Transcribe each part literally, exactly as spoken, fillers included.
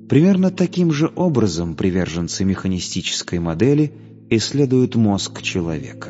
Примерно таким же образом приверженцы механистической модели исследуют мозг человека.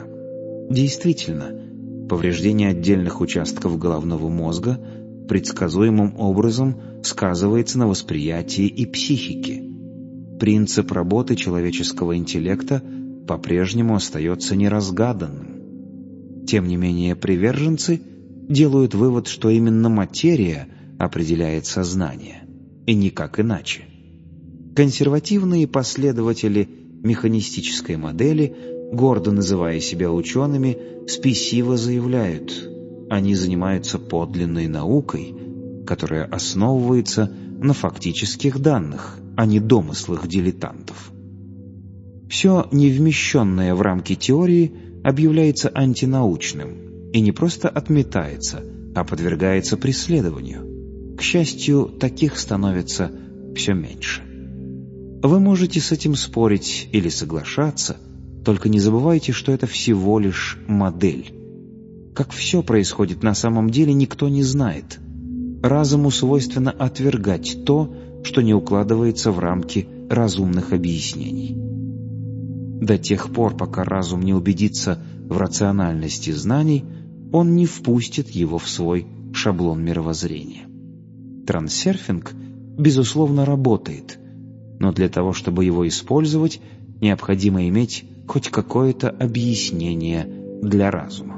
Действительно, повреждение отдельных участков головного мозга предсказуемым образом сказывается на восприятии и психике. Принцип работы человеческого интеллекта по-прежнему остается неразгаданным. Тем не менее, приверженцы делают вывод, что именно материя определяет сознание, и никак иначе. Консервативные последователи механистической модели, гордо называя себя учеными, спесиво заявляют: они занимаются подлинной наукой, которая основывается на фактических данных, а не домыслах дилетантов. Все, не вмещенное в рамки теории, объявляется антинаучным и не просто отметается, а подвергается преследованию. К счастью, таких становится все меньше. Вы можете с этим спорить или соглашаться, только не забывайте, что это всего лишь модель. Как все происходит на самом деле, никто не знает. Разуму свойственно отвергать то, что не укладывается в рамки разумных объяснений. До тех пор, пока разум не убедится в рациональности знаний, он не впустит его в свой шаблон мировоззрения. Трансерфинг, безусловно, работает, но для того, чтобы его использовать, необходимо иметь хоть какое-то объяснение для разума.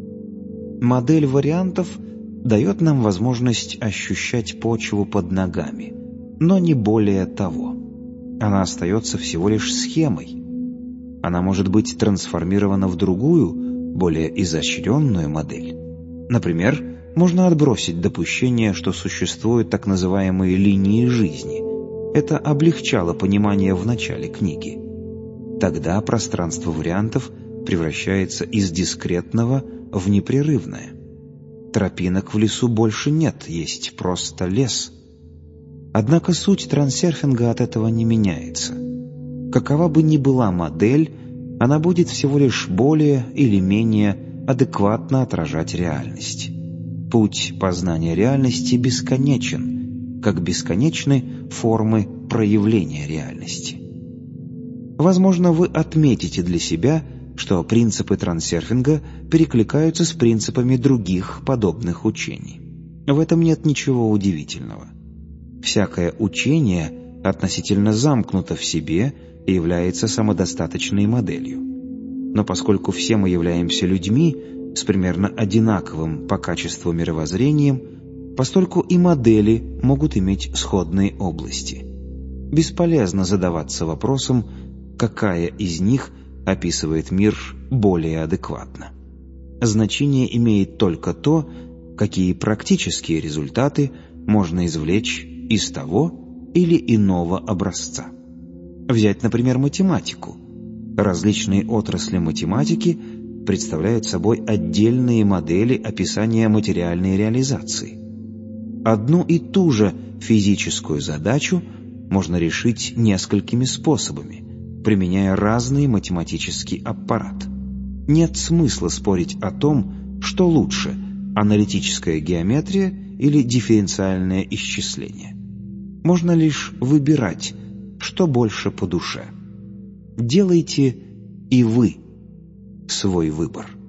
Модель вариантов дает нам возможность ощущать почву под ногами, но не более того. Она остается всего лишь схемой. Она может быть трансформирована в другую, более изощренную модель. Например, можно отбросить допущение, что существуют так называемые линии жизни. Это облегчало понимание в начале книги. Тогда пространство вариантов превращается из дискретного в непрерывное. Тропинок в лесу больше нет, есть просто лес. Однако суть трансерфинга от этого не меняется. Какова бы ни была модель, она будет всего лишь более или менее адекватно отражать реальность. Путь познания реальности бесконечен, как бесконечны формы проявления реальности. Возможно, вы отметите для себя, что принципы трансерфинга перекликаются с принципами других подобных учений. В этом нет ничего удивительного. Всякое учение относительно замкнуто в себе и является самодостаточной моделью. Но поскольку все мы являемся людьми с примерно одинаковым по качеству мировоззрением, постольку и модели могут иметь сходные области. Бесполезно задаваться вопросом, какая из них описывает мир более адекватно. Значение имеет только то, какие практические результаты можно извлечь из того или иного образца. Взять, например, математику. Различные отрасли математики представляют собой отдельные модели описания материальной реализации. Одну и ту же физическую задачу можно решить несколькими способами, применяя разный математический аппарат. Нет смысла спорить о том, что лучше – аналитическая геометрия или дифференциальное исчисление. Можно лишь выбирать, что больше по душе. Делайте и вы свой выбор.